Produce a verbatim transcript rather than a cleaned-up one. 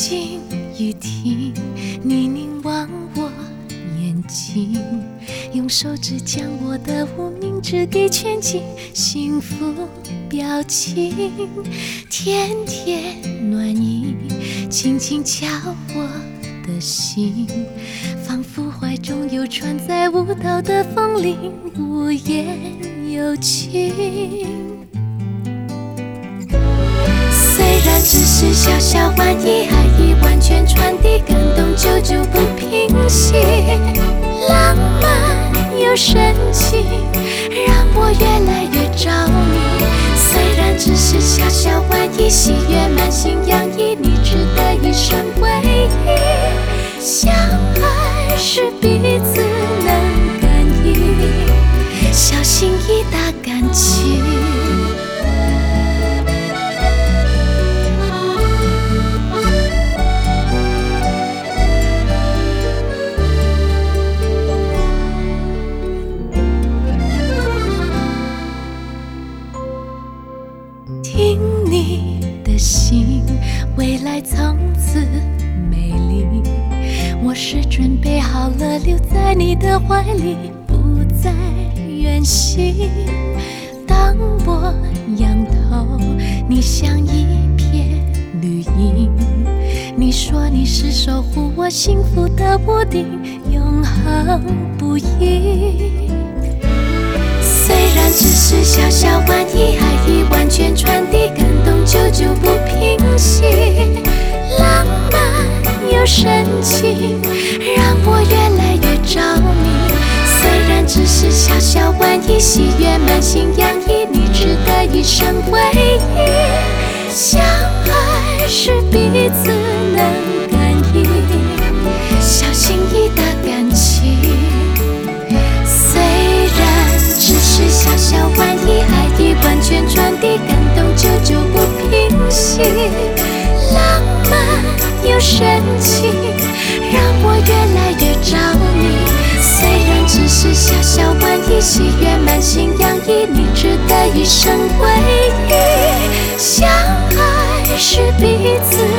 静雨停，你凝望我眼睛，用手指将我的无名指给圈紧，幸福表情，甜甜暖意，轻轻敲我的心，仿佛怀中有船在舞蹈的风铃，无言有情。虽然只是小小玩意，爱已完全传递，感动久久不平息，浪漫又深情，让我越来越着迷。虽然只是小小玩意，喜悦满心洋溢，你值得一生回忆。相爱是彼此能感应，小心翼翼打感情。听你的心，未来从此美丽。我是准备好了，留在你的怀里，不再远行。当我仰头，你像一片绿荫。你说你是守护我幸福的屋顶，永恒不移。虽然只是小小玩意，爱已完全传递，感动久久不平息，浪漫又深情，让我越来越着迷。虽然只是小小玩意，喜悦满心洋溢，你值得一生回忆。相爱是彼此能感应，小心翼翼的感情。只是小小玩意，爱已完全传递，感动久久不平息，浪漫又深情，让我越来越着迷。虽然只是小小玩意，喜悦满心洋溢，你值得一生回忆。相爱是彼此